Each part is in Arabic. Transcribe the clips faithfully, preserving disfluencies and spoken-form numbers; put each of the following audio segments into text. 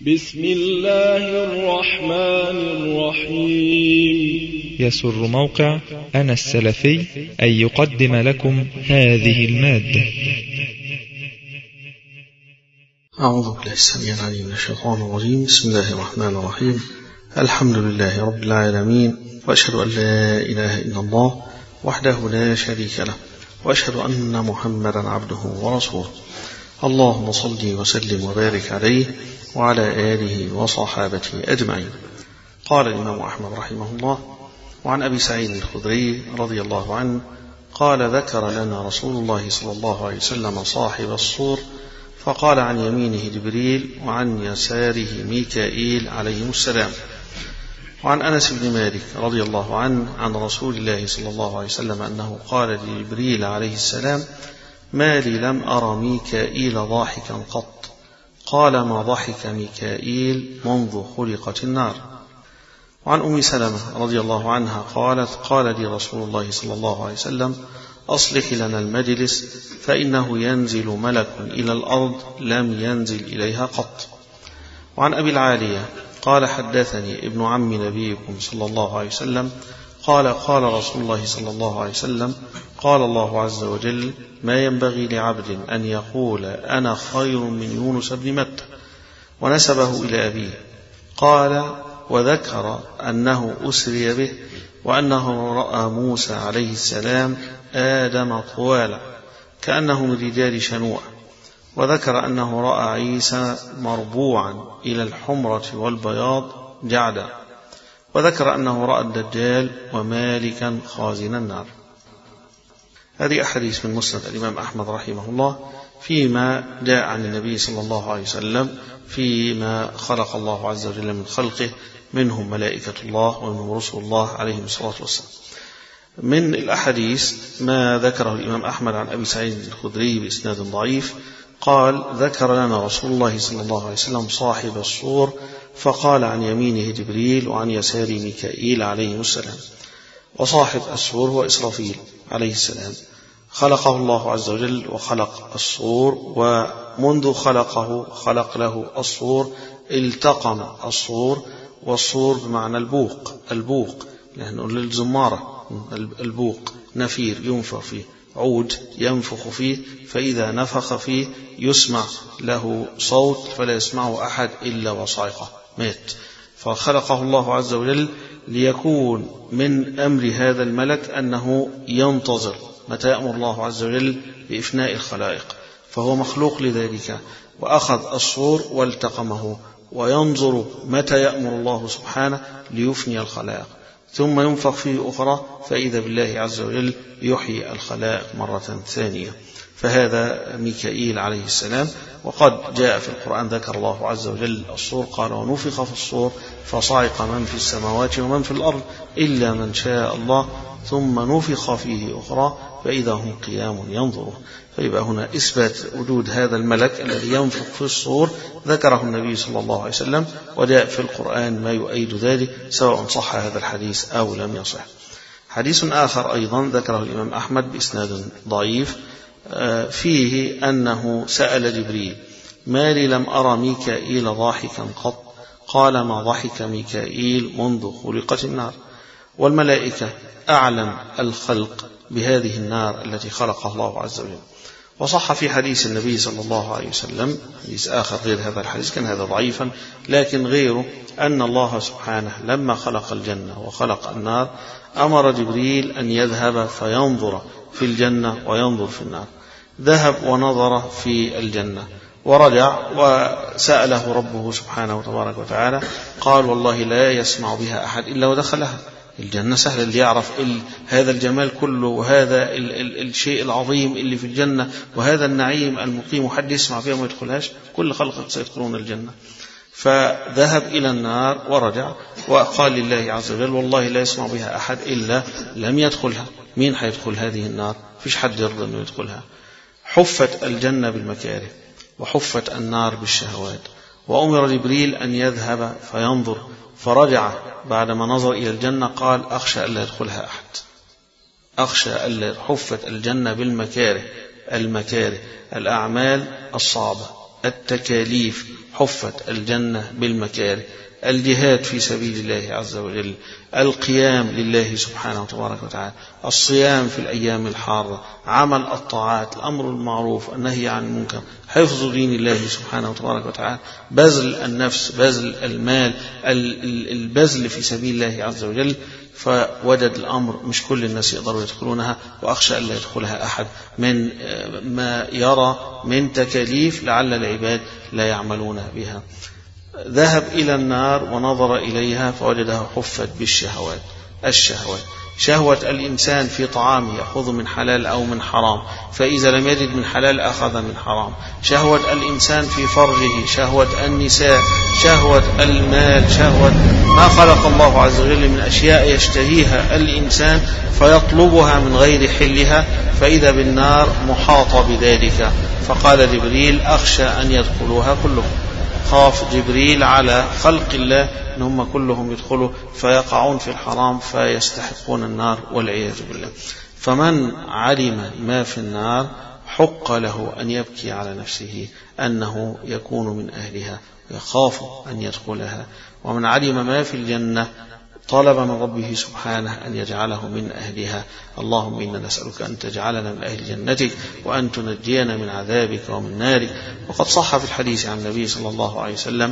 بسم الله الرحمن الرحيم. يسر موقع أنا السلفي أن يقدم لكم هذه المادة. أعوذ بالله السميع العليم من الشيطان الرجيم. بسم الله الرحمن الرحيم. الحمد لله رب العالمين، وأشهد أن لا إله إلا الله وحده لا شريك له، وأشهد أن محمدا عبده ورسوله. اللهم صل وسلم وبارك عليه وعلى آله وصحابته أجمعين. قال الإمام أحمد رحمه الله: وعن أبي سعيد الخدري رضي الله عنه قال: ذكر لنا رسول الله صلى الله عليه وسلم صاحب الصور، فقال عن يمينه جبريل وعن يساره ميكائيل عليهم السلام. وعن أنس بن مالك رضي الله عنه عن رسول الله صلى الله عليه وسلم أنه قال لجبريل عليه السلام: ما لي لم أرى ميكائيل ضاحكا قط. قال: ما ضحك ميكائيل منذ خلقت النار. وعن أم سلمة رضي الله عنها قالت: قال لي رسول الله صلى الله عليه وسلم: أصلح لنا المجلس فإنه ينزل ملك إلى الأرض لم ينزل إليها قط. وعن أبي العالية قال: حدثني ابن عم نبيكم صلى الله عليه وسلم قال: قال رسول الله صلى الله عليه وسلم: قال الله عز وجل: ما ينبغي لعبد أن يقول أنا خير من يونس بن متى، ونسبه إلى أبيه. قال: وذكر أنه أسري به وأنه رأى موسى عليه السلام آدم طوالا كأنه من رجال شنوء، وذكر أنه رأى عيسى مربوعا إلى الحمرة والبياض جعدا، وذكر أنه رأى الدجال ومالكا خازن النار. هذه أحاديث من مسند الإمام أحمد رحمه الله فيما جاء عن النبي صلى الله عليه وسلم فيما خلق الله عز وجل من خلقه، منهم ملائكة الله ومنهم رسل الله عليهم الصلاة والسلام. من الأحاديث ما ذكره الإمام أحمد عن أبي سعيد الخدري بإسناد ضعيف قال: ذكر لنا رسول الله صلى الله عليه وسلم صاحب الصور، فقال عن يمينه جبريل وعن يساره ميكائيل عليهم السلام. وصاحب الصور هو إسرافيل عليه السلام، خلقه الله عز وجل وخلق الصور، ومنذ خلقه خلق له الصور التقم الصور، والصور بمعنى البوق، البوق لأنه للزمارة، البوق نفير ينفخ فيه، عود ينفخ فيه، فإذا نفخ فيه يسمع له صوت فلا يسمعه أحد إلا وصاعقة مات. فخلقه الله عز وجل ليكون من أمر هذا الملك أنه ينتظر متى يأمر الله عز وجل بإفناء الخلائق، فهو مخلوق لذلك. وأخذ الصور والتقمه وينظر متى يأمر الله سبحانه ليفني الخلائق، ثم ينفخ فيه أخرى فإذا بالله عز وجل يحيي الخلائق مرة ثانية. فهذا ميكائيل عليه السلام. وقد جاء في القرآن ذكر الله عز وجل الصور، قال: ونفخ في الصور فصعق من في السماوات ومن في الأرض إلا من شاء الله ثم نفخ فيه أخرى فإذا هم قيام ينظرون. فيبقى هنا إثبات وجود هذا الملك الذي ينفخ في الصور ذكره النبي صلى الله عليه وسلم، وجاء في القرآن ما يؤيد ذلك سواء صح هذا الحديث أو لم يصح. حديث آخر أيضا ذكره الإمام أحمد بإسناد ضعيف فيه أنه سأل جبريل: ما لي لم أرى ميكائيل ضاحكا قط. قال: ما ضحك ميكائيل منذ خلقت النار. والملائكة أعلم الخلق بهذه النار التي خلقها الله عز وجل. وصح في حديث النبي صلى الله عليه وسلم حديث آخر غير هذا الحديث، كان هذا ضعيفا لكن غيره، أن الله سبحانه لما خلق الجنة وخلق النار أمر جبريل أن يذهب فينظر في الجنة وينظر في النار. ذهب ونظر في الجنة ورجع وسأله ربه سبحانه وتبارك وتعالى، قال: والله لا يسمع بها أحد إلا ودخلها. الجنة سهل اللي يعرف هذا الجمال كله وهذا ال ال الشيء العظيم اللي في الجنة وهذا النعيم المقيم، وحد يسمع فيها وما يدخلهاش؟ كل خلقك سيدخلون الجنة. فذهب إلى النار ورجع وقال لله عز وجل: والله لا يسمع بها أحد إلا لم يدخلها. مين حيدخل هذه النار؟ فيش حد يرضى أنه يدخلها. حفت الجنة بالمكاره وحفت النار بالشهوات، وأمر جبريل أن يذهب فينظر، فرجع بعدما نظر إلى الجنة قال: أخشى ألا يدخلها أحد، أخشى ألا. حفت الجنة بالمكاره، المكاره الأعمال الصعبة التكاليف، حفت الجنة بالمكاره، الجهاد في سبيل الله عز وجل، القيام لله سبحانه وتبارك وتعالى، الصيام في الأيام الحارة، عمل الطاعات، الأمر المعروف، النهي عن المنكر، حفظ دين الله سبحانه وتبارك وتعالى، بذل النفس، بذل المال، البذل في سبيل الله عز وجل. فوجد الأمر مش كل الناس يقدروا يدخلونها، وأخشى أن لا يدخلها أحد من ما يرى من تكاليف لعل العباد لا يعملون بها. ذهب إلى النار ونظر إليها فوجدها حفت بالشهوات. الشهوات شهوة الإنسان في طعامه، يأخذ من حلال أو من حرام، فإذا لم يجد من حلال أخذ من حرام. شهوة الإنسان في فرجه، شهوة النساء، شهوة المال، شهوة ما خلق الله عز وجل من أشياء يشتهيها الإنسان فيطلبها من غير حلها، فإذا بالنار محاطة بذلك. فقال جبريل: أخشى أن يدخلوها كلهم. خاف جبريل على خلق الله أن هم كلهم يدخلوا فيقعون في الحرام فيستحقون النار والعياذ بالله. فمن علم ما في النار حق له أن يبكي على نفسه أنه يكون من أهلها، ويخاف أن يدخلها. ومن علم ما في الجنة طلب من ربه سبحانه أن يجعله من أهلها. اللهم إنا نسألك أن تجعلنا من أهل جنتك، وأن تنجينا من عذابك ومن نارك. وقد صح في الحديث عن النبي صلى الله عليه وسلم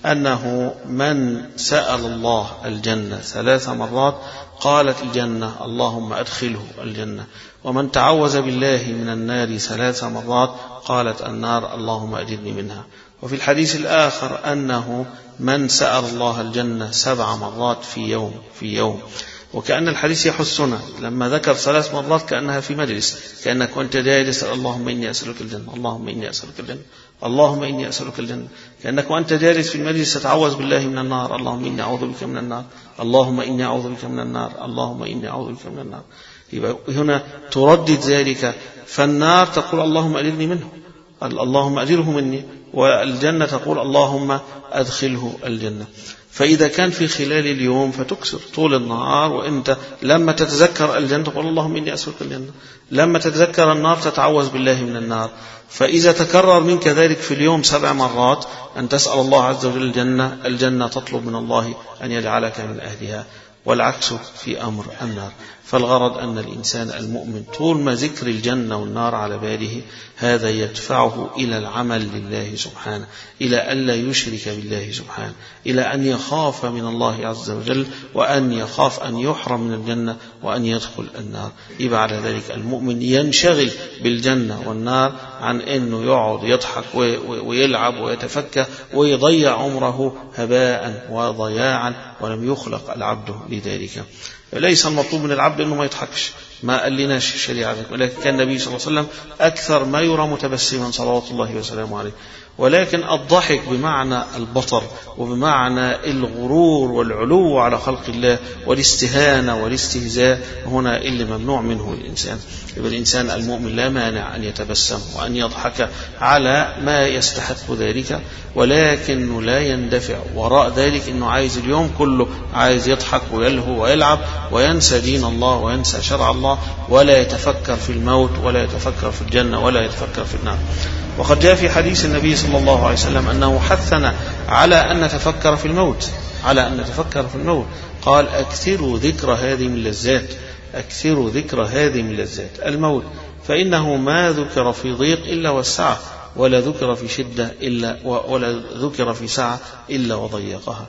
أنه من سأل الله الجنة ثلاث مرات قالت الجنة: اللهم أدخله الجنة. ومن تعوذ بالله من النار ثلاث مرات قالت النار: اللهم أجرني منها. وفي الحديث الآخر أنه من سأل الله الجنة سبع مرات في يوم في يوم. وكأن الحديث يحسنا لما ذكر ثلاث مرات كأنها في مجلس، كأنك وأنت جالس: اللهم إني أسألك الجنة، اللهم إني أسألك الجنة، اللهم إني أسألك الجنة. كأنك وأنت جالس في المجلس تتعوذ بالله من النار: اللهم إني أعوذ بك من النار، اللهم إني أعوذ بك من النار، اللهم إني أعوذ بك من النار. يبقى هنا تردد ذلك. فالنار تقول: اللهم أجرني منه، اللهم أجره مني. والجنة تقول: اللهم أدخله الجنة. فإذا كان في خلال اليوم فتكسر طول النهار، وإنت لما تتذكر الجنة تقول: اللهم إني أسألك الجنة، لما تتذكر النار تتعوذ بالله من النار. فإذا تكرر منك ذلك في اليوم سبع مرات أن تسأل الله عز وجل الجنة، الجنة تطلب من الله أن يجعلك من أهلها، والعكس في أمر النار. فالغرض أن الإنسان المؤمن طول ما ذكر الجنة والنار على باله هذا يدفعه إلى العمل لله سبحانه، إلى أن لا يشرك بالله سبحانه، إلى أن يخاف من الله عز وجل، وأن يخاف أن يحرم من الجنة وأن يدخل النار. يبقى على ذلك المؤمن ينشغل بالجنة والنار عن أنه يقعد يضحك ويلعب ويتفكه ويضيع عمره هباء وضياعا، ولم يخلق العبد لذلك. ليس المطلوب من العبد أنه ما يضحكش، ما قال لناش الشريعة، ولكن كان النبي صلى الله عليه وسلم أكثر ما يرى متبسما صلوات الله وسلامه عليه. ولكن الضحك بمعنى البطر وبمعنى الغرور والعلو على خلق الله والاستهانة والاستهزاء هنا اللي ممنوع منه الإنسان. يبقى الإنسان المؤمن لا مانع أن يتبسم وأن يضحك على ما يستحق ذلك، ولكنه لا يندفع وراء ذلك أنه عايز اليوم كله عايز يضحك ويلهو ويلعب وينسى دين الله وينسى شرع الله، ولا يتفكر في الموت ولا يتفكر في الجنة ولا يتفكر في النار. وقد جاء في حديث النبي صلى الله عليه وسلم أنه حثنا على أن نتفكر في الموت، على أن نتفكر في الموت. قال: أكثروا ذكر هذه من اللذات، أكثروا ذكر هذه من اللذات الموت، فإنه ما ذكر في ضيق إلا والسعة، ولا ذكر في شدة إلا ولا ذكر في سعة إلا وضيقها.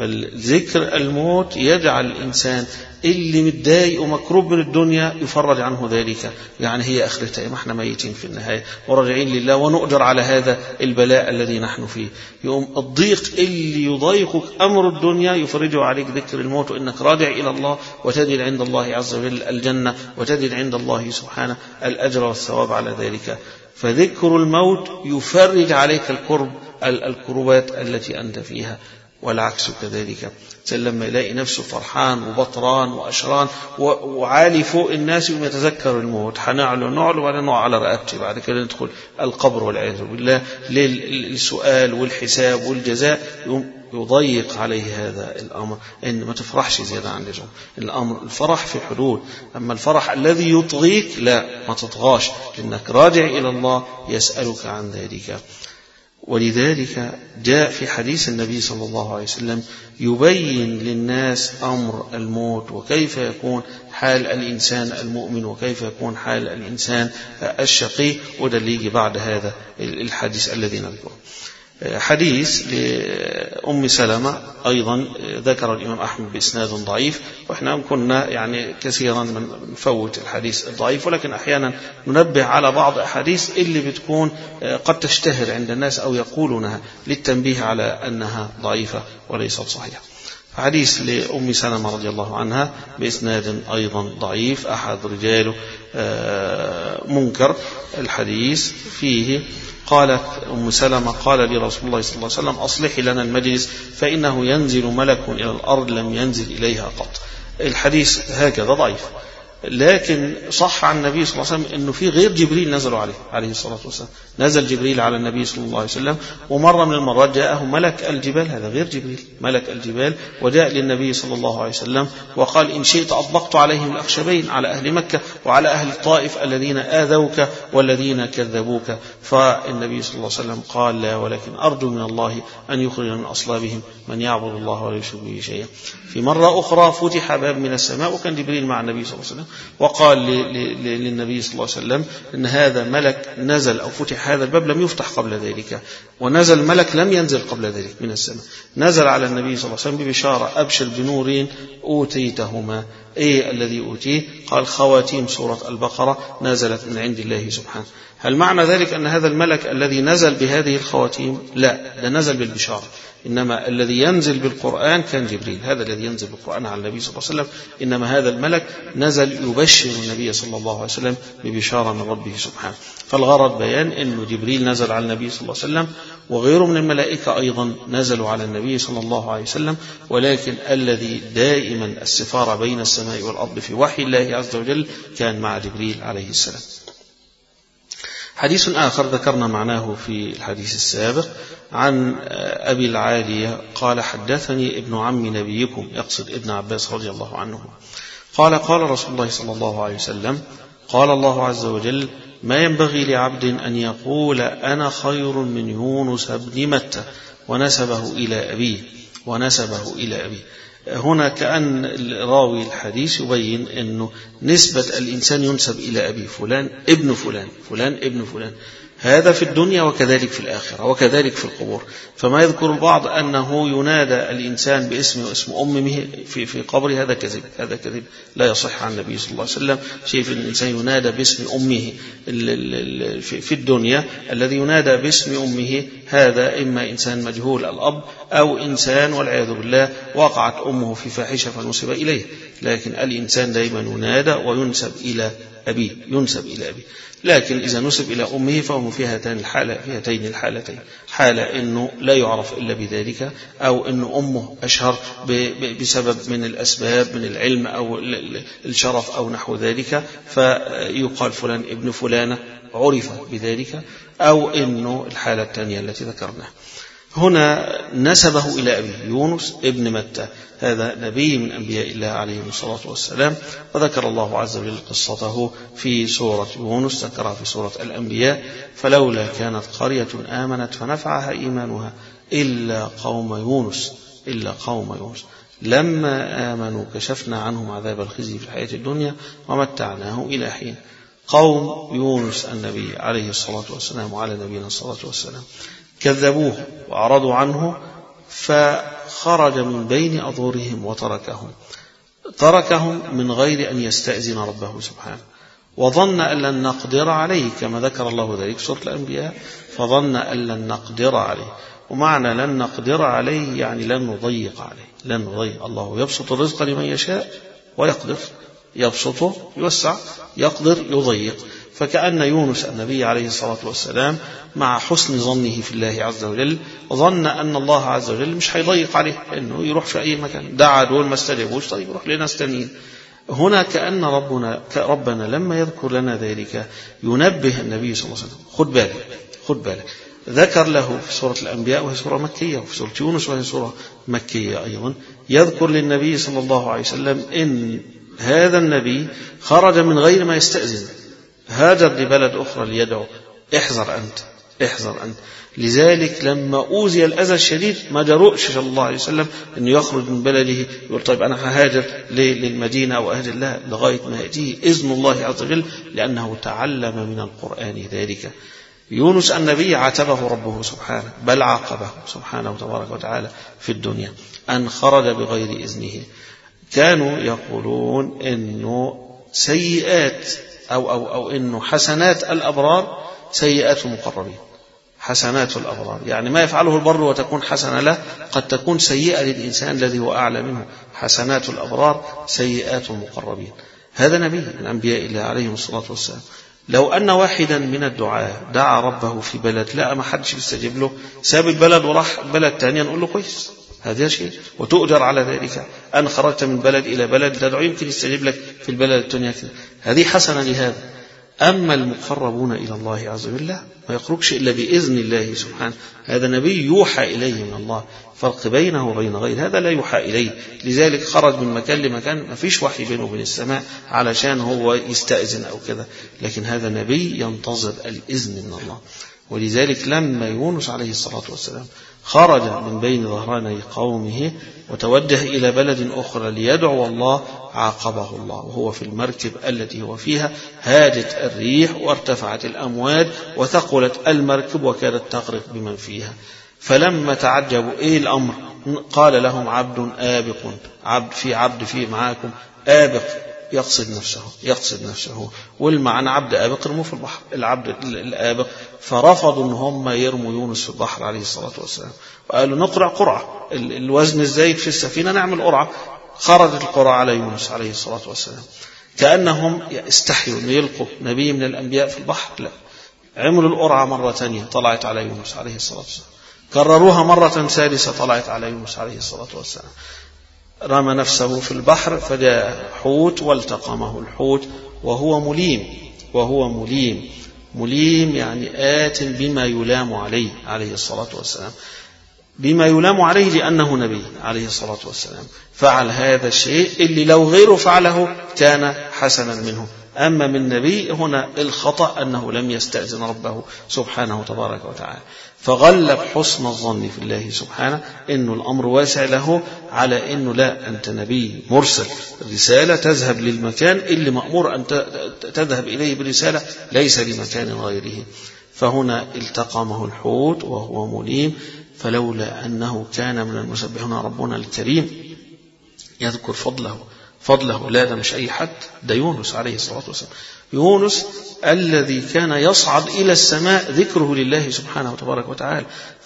فالذكر الموت يجعل الإنسان اللي متضايق ومكروب من الدنيا يفرج عنه ذلك، يعني هي آخرتها، ما احنا ميتين في النهاية وراجعين لله ونؤجر على هذا البلاء الذي نحن فيه. يوم الضيق اللي يضايقك أمر الدنيا يفرجه عليك ذكر الموت، وإنك راجع إلى الله وتجد عند الله عز وجل الجنة، وتجد عند الله سبحانه الأجر والثواب على ذلك. فذكر الموت يفرج عليك الكرب الكربات التي أنت فيها، والعكس كذلك. لما يلاقي نفسه فرحان وبطران وأشران وعالي فوق الناس يوم يتذكر الموت، حنعله نعله وبعدين نقع على رقبته، بعد كده ندخل القبر والعياذ بالله للسؤال والحساب والجزاء، يوم يضيق عليه هذا الأمر. إن ما تفرحش زيادة عن اللزوم، الأمر الفرح في حدود، أما الفرح الذي يطغيك لا، ما تطغاش، لأنك راجع إلى الله يسألك عن ذلك. ولذلك جاء في حديث النبي صلى الله عليه وسلم يبين للناس أمر الموت وكيف يكون حال الإنسان المؤمن وكيف يكون حال الإنسان الشقي، وده اللي يجي بعد هذا الحديث الذي نذكره. حديث لأم سلمة أيضا ذكر الإمام أحمد بإسناد ضعيف، وإحنا كنا يعني كثيرا من نفوت الحديث الضعيف، ولكن أحيانا ننبه على بعض أحاديث اللي بتكون قد تشتهر عند الناس أو يقولونها للتنبيه على أنها ضعيفة وليست صحيحة. حديث لأم سلمة رضي الله عنها بإسناد أيضا ضعيف، أحد رجاله منكر الحديث، فيه قالت أم سلمة قال لي رسول الله صلى الله عليه وسلم أصلحي لنا المجلس فإنه ينزل ملك إلى الأرض لم ينزل إليها قط. الحديث هكذا ضعيف، لكن صح عن النبي صلى الله عليه وسلم أنه في غير جبريل نزلوا عليه عليه الصلاة والسلام. نزل جبريل على النبي صلى الله عليه وسلم، ومرة من المرات جاءه ملك الجبال، هذا غير جبريل، ملك الجبال، وجاء للنبي صلى الله عليه وسلم وقال إن شئت أطبقت عليهم الأخشبين، على أهل مكة وعلى أهل الطائف الذين آذوك والذين كذبوك. فالنبي صلى الله عليه وسلم قال لا، ولكن أرجو من الله أن يخرج من أصلابهم من يعبد الله ولا يشرك به شيئا. في مرة أخرى فتح باب من السماء وكان جبريل مع النبي صلى الله عليه وسلم، وقال للنبي صلى الله عليه وسلم إن هذا ملك نزل أو فتح هذا الباب لم يفتح قبل ذلك، ونزل ملك لم ينزل قبل ذلك من السماء، نزل على النبي صلى الله عليه وسلم ببشارة أبشر بنور أوتيتهما. إيه الذي أوتيه؟ قال خواتيم سورة البقرة نزلت من عند الله سبحانه. هل معنى ذلك أن هذا الملك الذي نزل بهذه الخواتيم؟ لا، ده نزل بالبشارة، إنما الذي ينزل بالقرآن كان جبريل، هذا الذي ينزل بالقرآن على النبي صلى الله عليه وسلم، إنما هذا الملك نزل يبشر النبي صلى الله عليه وسلم ببشارة من ربه سبحانه. فالغرض بيان أنه جبريل نزل على النبي صلى الله عليه وسلم، وغيره من الملائكة أيضا نزلوا على النبي صلى الله عليه وسلم، ولكن الذي دائما السفارة بين السماء والأرض في وحي الله عز وجل كان مع جبريل عليه السلام. حديث آخر ذكرنا معناه في الحديث السابق عن أبي العالية قال حدثني ابن عم نبيكم، يقصد ابن عباس رضي الله عنه، قال قال رسول الله صلى الله عليه وسلم قال الله عز وجل ما ينبغي لعبد أن يقول أنا خير من يونس بن متى ونسبه إلى أبيه ونسبه إلى أبيه. هنا كأن راوي الحديث يبين أنه نسبة الإنسان ينسب إلى أبي فلان ابن فلان فلان ابن فلان، هذا في الدنيا وكذلك في الآخرة وكذلك في القبور. فما يذكر البعض أنه ينادى الإنسان باسم واسم أمه في في قبره، هذا كذب، هذا كذب لا يصح عن النبي صلى الله عليه وسلم. شيء في الإنسان ينادى باسم أمه في الدنيا، الذي ينادى باسم أمه هذا إما إنسان مجهول الأب أو إنسان والعياذ بالله وقعت أمه في فاحشة فنسب إليه، لكن الإنسان دائما ينادى وينسب إلى أبيه، ينسب إلى أبيه. لكن إذا نسب إلى أمه فهو في هاتين الحالة في هاتين الحالتين، حالة إنه لا يعرف إلا بذلك، أو إنه أمه أشهر بسبب من الأسباب من العلم أو الشرف أو نحو ذلك، فيقال فلان ابن فلانة عرف بذلك، أو إنه الحالة الثانية التي ذكرناها. هنا نسبه إلى أبيه يونس ابن متى، هذا نبي من أنبياء الله عليه الصلاة والسلام، وذكر الله عز وجل قصته في سورة يونس، ذكرها في سورة الأنبياء فلولا كانت قرية آمنت فنفعها إيمانها إلا قوم يونس إلا قوم يونس لما آمنوا كشفنا عنهم عذاب الخزي في الحياة الدنيا ومتعناهم إلى حين. قوم يونس النبي عليه الصلاة والسلام وعلى نبينا الصلاة والسلام كذبوه وأعرضوا عنه، فخرج من بين أظهرهم وتركهم تركهم من غير أن يستأذن ربه سبحانه، وظن أن لن نقدر عليه كما ذكر الله ذلك في سورة الأنبياء، فظن أن لن نقدر عليه. ومعنى لن نقدر عليه يعني لن نضيق عليه، لن نضيق. الله يبسط الرزق لمن يشاء ويقدر، يبسطه يوسع، يقدر يضيق. فكأن يونس النبي عليه الصلاة والسلام مع حسن ظنه في الله عز وجل ظن أن الله عز وجل مش هيضيق عليه، إنه يروح في أي مكان، دعا دول ما استجابوش، طيب يروح لناس تانيين. هنا كأن ربنا ربنا لما يذكر لنا ذلك ينبه النبي صلى الله عليه وسلم، خد بالك خد بالك. ذكر له في سورة الأنبياء وهي سورة مكية، وفي سورة يونس وهي سورة مكية أيضا، يذكر للنبي صلى الله عليه وسلم إن هذا النبي خرج من غير ما يستأذن، هاجر لبلد أخرى ليدعو، احذر أنت احذر أنت. لذلك لما أوذي الأذى الشديد ما جرؤش صلى الله عليه وسلم أنه يخرج من بلده يقول طيب أنا ههاجر للمدينة أو أهاجر لا، لغاية ما يأتيه إذن الله عز وجل، لأنه تعلم من القرآن ذلك. يونس النبي عاتبه ربه سبحانه، بل عاقبه سبحانه تبارك وتعالى في الدنيا أن خرج بغير إذنه. كانوا يقولون إنه سيئات أو, أو, أو إنه حسنات الأبرار سيئات المقربين. حسنات الأبرار يعني ما يفعله البر وتكون حسنة له قد تكون سيئة للإنسان الذي هو أعلى منه. حسنات الأبرار سيئات المقربين. هذا نبي من أنبياء الله عليهم الصلاة والسلام. لو أن واحدا من الدعاة دعا ربه في بلد لا ما حدش بيستجيب له، ساب البلد وراح بلد تانية، نقول له كويس، هذا شيء وتؤجر على ذلك. أن خرجت من بلد إلى بلد تدعو يمكن يستجيب لك في البلد التانية، هذه حسنة لهذا. أما المقربون إلى الله عز وجل ما يخرجش إلا بإذن الله سبحانه. هذا نبي يوحى إليه من الله، فرق بينه وبين غير هذا لا يوحى إليه. لذلك خرج من مكان لمكان ما فيش وحي بينه وبين السماء علشان هو يستأذن أو كذا، لكن هذا نبي ينتظر الإذن من الله. ولذلك لما يونس عليه الصلاة والسلام خرج من بين ظهراني قومه وتوجه إلى بلد أخرى ليدعو الله عاقبه الله وهو في المركب التي هو فيها. هاجت الريح وارتفعت الأمواج وثقلت المركب وكادت تغرق بمن فيها. فلما تعجبوا إيه الأمر قال لهم عبد آبق، عبد في عبد في معاكم آبق يقصد نفسه يقصد نفسه والمعنى عبد آبق يرموه في البحر، العبد الآبق. فرفضوا ان هم يرموا يونس في البحر عليه الصلاة والسلام، وقالوا نقرع قرعة، الوزن الزايد في السفينة نعمل قرعة. خرجت القرعة على يونس عليه الصلاة والسلام، كأنهم استحيوا ان يلقوا نبي من الأنبياء في البحر، لا، عملوا القرعة مرة ثانية طلعت على يونس عليه الصلاة والسلام، كرروها مرة ثالثة طلعت على يونس عليه الصلاة والسلام. رمى نفسه في البحر فجاء حوت والتقمه الحوت وهو مليم، وهو مليم مليم يعني آت بما يلام عليه عليه الصلاة والسلام، بما يلام عليه لأنه نبي عليه الصلاة والسلام. فعل هذا الشيء اللي لو غيره فعله كان حسنا منه. أما من نبي هنا الخطأ أنه لم يستأذن ربه سبحانه تبارك وتعالى، فغلب حسن الظن في الله سبحانه إنه الأمر واسع له على إنه لا، أنت نبي مرسل، الرسالة تذهب للمكان اللي مأمور أن تذهب إليه برسالة ليس لمكان غيره. فهنا التقمه الحوت وهو مليم، فلولا أنه كان من المسبحين ربنا الكريم يذكر فضله فضله لا ده مش أي حد، ده يونس عليه الصلاة والسلام. يونس الذي كان يصعد إلى السماء ذكره لله سبحانه وتبارك وتعالى،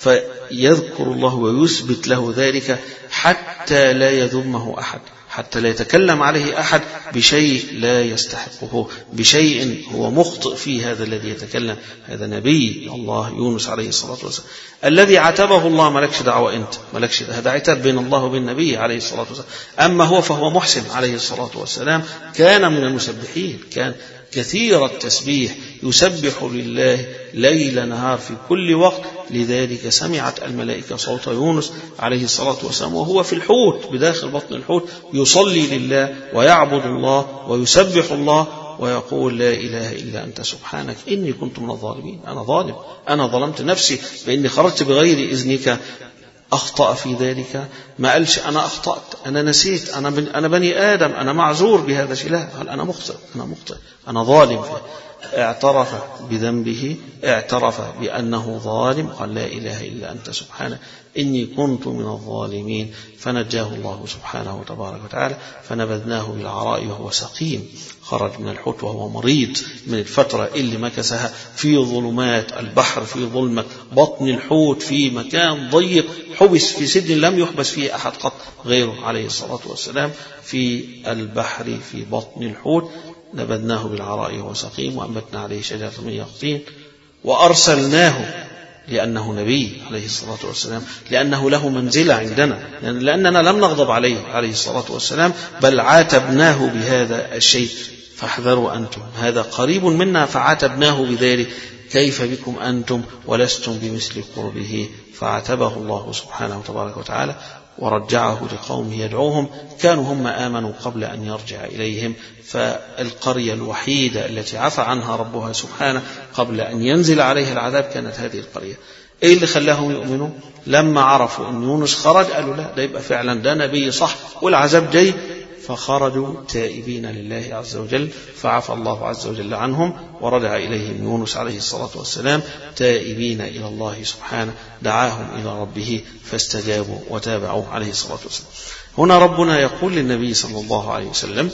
فيذكر الله ويثبت له ذلك حتى لا يذمه أحد، حتى لا يتكلم عليه أحد بشيء لا يستحقه، بشيء هو مخطئ فيه هذا الذي يتكلم. هذا نبي الله يونس عليه الصلاة والسلام الذي عاتبه الله، ملكش دعوة أنت، ملكش، هذا عتاب بين الله وبين النبي عليه الصلاة والسلام. أما هو فهو محسن عليه الصلاة والسلام، كان من المسبحين، كان كثير التسبيح، يسبح لله ليل نهار في كل وقت. لذلك سمعت الملائكة صوت يونس عليه الصلاة والسلام وهو في الحوت بداخل بطن الحوت يصلي لله ويعبد الله ويسبح الله ويقول لا إله إلا أنت سبحانك إني كنت من الظالمين. أنا ظالم، أنا ظلمت نفسي بإني خرجت بغير إذنك. أخطأ في ذلك، ما قالش أنا أخطأت، أنا نسيت، أنا بن أنا بني آدم، أنا معذور بهذا الشيء، لا، قال أنا مخطئ، أنا مخطئ، أنا ظالم. اعترف بذنبه، اعترف بأنه ظالم، قال لا إله إلا أنت سبحانك إني كنت من الظالمين. فنجاه الله سبحانه وتبارك وتعالى، فنبذناه بالعراء وهو سقيم، خرج من الحوت وهو مريض من الفترة اللي مكثها في ظلمات البحر، في ظلمة بطن الحوت، في مكان ضيق، حبس في سجن لم يحبس فيه أحد قط غيره عليه الصلاة والسلام، في البحر في بطن الحوت. نبذناه بالعراء وهو سقيم وأنبتنا عليه شجرة من يقطين وأرسلناه لأنه نبي عليه الصلاة والسلام، لأنه له منزلة عندنا، لأننا لم نغضب عليه عليه الصلاة والسلام، بل عاتبناه بهذا الشيء. فاحذروا أنتم، هذا قريب منا فعاتبناه بذلك. كيف بكم أنتم ولستم بمثل قربه، فعاتبه الله سبحانه وتبارك وتعالى ورجعه لقومه يدعوهم، كانوا هم آمنوا قبل أن يرجع إليهم. فالقرية الوحيدة التي عفى عنها ربها سبحانه قبل أن ينزل عليها العذاب كانت هذه القرية. إيه اللي خلاهم يؤمنوا؟ لما عرفوا أن يونس خرج قالوا لا، ده يبقى فعلا ده نبي صح والعذاب جاي، فخرجوا تائبين لله عز وجل، فعفى الله عز وجل عنهم ورجع إليهم يونس عليه الصلاة والسلام تائبين إلى الله سبحانه، دعاهم إلى ربه فاستجابوا وتابعوا عليه الصلاة والسلام. هنا ربنا يقول للنبي صلى الله عليه وسلم: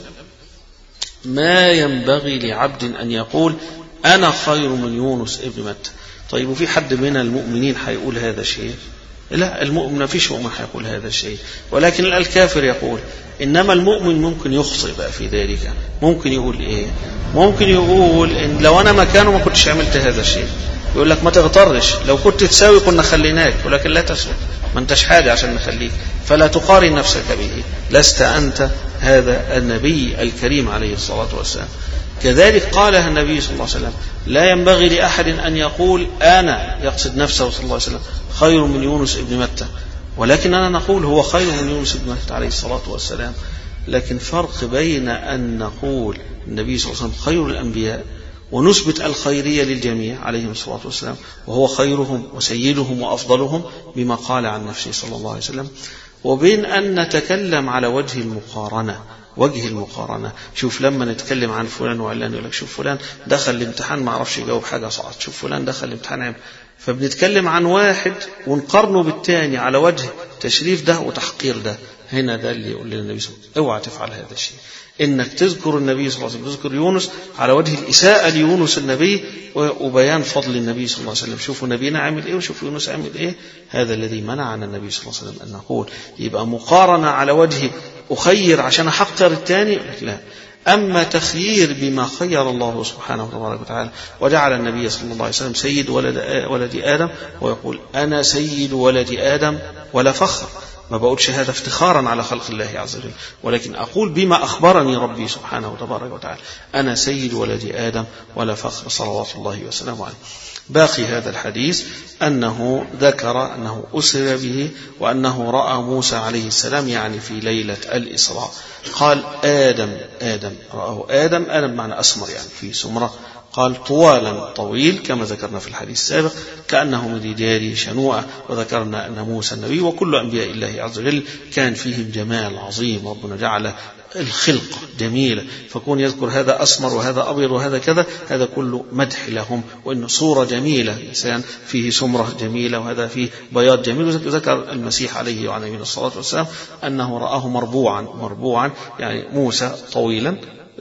ما ينبغي لعبد أن يقول أنا خير من يونس ابن متى. طيب وفي حد من المؤمنين حيقول هذا الشيء؟ لا، المؤمن ما فيش مؤمن حيقول هذا الشيء، ولكن الكافر يقول. إنما المؤمن ممكن يخطئ بقى في ذلك. ممكن يقول إيه؟ ممكن يقول إن لو أنا مكانه ما كنتش عملت هذا الشيء. يقول لك ما تغترش، لو كنت تساوي كنا خليناك، ولكن لا تسوي، ما انتش حاجة عشان نخليك، فلا تقارن نفسك به، لست أنت هذا النبي الكريم عليه الصلاة والسلام. كذلك قالها النبي صلى الله عليه وسلم: لا ينبغي لأحد أن يقول أنا، يقصد نفسه صلى الله عليه وسلم، خير من يونس ابن متى، ولكننا نقول هو خير من يونس ابن متى عليه الصلاة والسلام. لكن فرق بين أن نقول النبي صلى الله عليه وسلم خير الأنبياء ونثبت الخيرية للجميع عليهم الصلاة والسلام وهو خيرهم وسيدهم وأفضلهم بما قال عن نفسه صلى الله عليه وسلم، وبين أن نتكلم على وجه المقارنة. وجه المقارنة، شوف لما نتكلم عن فلان وعلان يقول لك شوف فلان دخل الامتحان ما عرفش يجاوب حاجة صعد، شوف فلان دخل الامتحان عمل، فبنتكلم عن واحد ونقارنه بالتاني على وجه تشريف ده وتحقير ده. هنا ده اللي يقول لنا النبي صلى الله عليه وسلم: اوعى تفعل هذا الشيء، انك تذكر النبي صلى الله عليه وسلم، تذكر يونس على وجه الإساءة ليونس النبي وبيان فضل النبي صلى الله عليه وسلم. شوفوا نبينا عمل ايه وشوفوا يونس عمل ايه. هذا الذي منعنا النبي صلى الله عليه وسلم أن نقول يبقى مقارنة على وجه أخير عشان أحقر الثاني، لا. أما تخيير بما خير الله سبحانه وتعالى وجعل النبي صلى الله عليه وسلم سيد ولد, ولد آدم، ويقول أنا سيد ولد آدم ولا فخر. ما بقولش هذا افتخارا على خلق الله عز وجل، ولكن أقول بما أخبرني ربي سبحانه وتبارك وتعالى: أنا سيد ولد آدم ولا فخر، صلوات الله وسلامه عليه. باقي هذا الحديث أنه ذكر أنه أسر به وأنه رأى موسى عليه السلام، يعني في ليلة الإسراء. قال آدم آدم رآه آدم آدم معنى أسمر، يعني في سمرة. قال طوالا طويل كما ذكرنا في الحديث السابق، كأنه مديداري شنوءة. وذكرنا أن موسى النبي وكل أنبياء الله عز وجل كان فيهم جمال عظيم، ربنا جعل الخلق جميلة، فكون يذكر هذا أسمر وهذا أبيض وهذا كذا، هذا كله مدح لهم، وإنه صورة جميلة، إنسان فيه سمرة جميلة وهذا فيه بياض جميل. وذكر المسيح عليه وعليه الصلاة والسلام أنه رآه مربوعا مربوعا يعني موسى طويلا،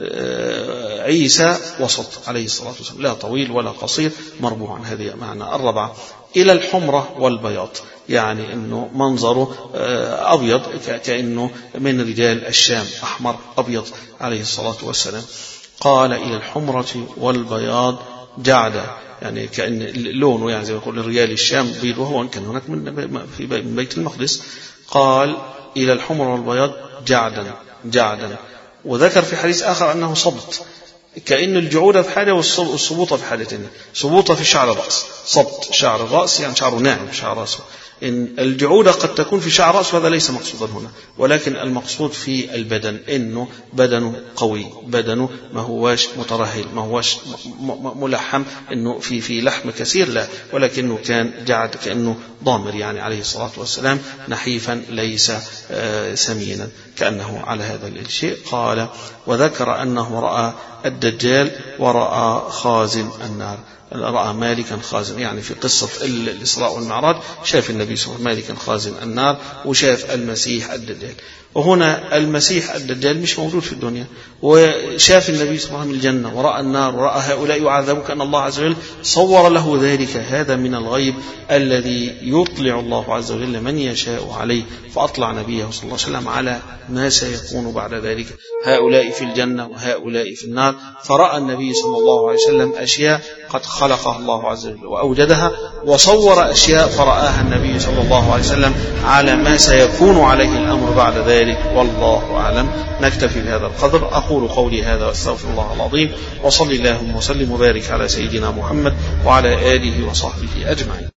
عيسى وسط عليه الصلاة والسلام، لا طويل ولا قصير، مربوعا. هذه معنى الرابعة. إلى الحمرة والبياض، يعني أنه منظره أبيض كأنه من رجال الشام، أحمر أبيض عليه الصلاة والسلام. قال إلى الحمرة والبياض جعدا، يعني كأن لونه يعني زي ما يقول رجال الشام بيض، وهو كان هناك من في بيت المقدس. قال إلى الحمرة والبياض جعدا جعدا. وذكر في حديث آخر أنه صبت، كأن الجعودة في حاجة والصبوطة في حاجة ثانية. صبوطة في شعر الرأس، صبت شعر الرأس يعني شعره ناعم، شعر رأسه. إن الجعودة قد تكون في شعر رأسه، هذا ليس مقصودا هنا، ولكن المقصود في البدن، إنه بدنه قوي، بدنه ما هواش مترهل، ما هواش ملحم، إنه في في لحم كثير، لا، ولكنه كان جعد كأنه ضامر، يعني عليه الصلاة والسلام نحيفا ليس سمينا، كأنه على هذا الشيء. قال وذكر أنه رأى الدجال ورأى خازن النار، رأى مالكا خازن، يعني في قصة الإسراء والمعراج شاف النبي صلى الله عليه وسلم مالكا خازن النار، وشاف المسيح الدجال. وهنا المسيح الدجال مش موجود في الدنيا، وشاف النبي صلى الله عليه وسلم الجنة ورأى النار ورأى هؤلاء يعذبون، كأن الله عز وجل صور له ذلك. هذا من الغيب الذي يطلع الله عز وجل من يشاء عليه، فأطلع نبيه صلى الله عليه وسلم على ما سيكون بعد ذلك، هؤلاء في الجنة وهؤلاء في النار. فرأى النبي صلى الله عليه وسلم أشياء قد خلقها الله عز وجل وأوجدها، وصور أشياء فرآها النبي صلى الله عليه وسلم على ما سيكون عليه الأمر بعد ذلك، والله أعلم. نكتفي بهذا القدر. أقول قولي هذا واستغفر الله العظيم، وصلي اللهم وسلم وبارك على سيدنا محمد وعلى آله وصحبه أجمعين.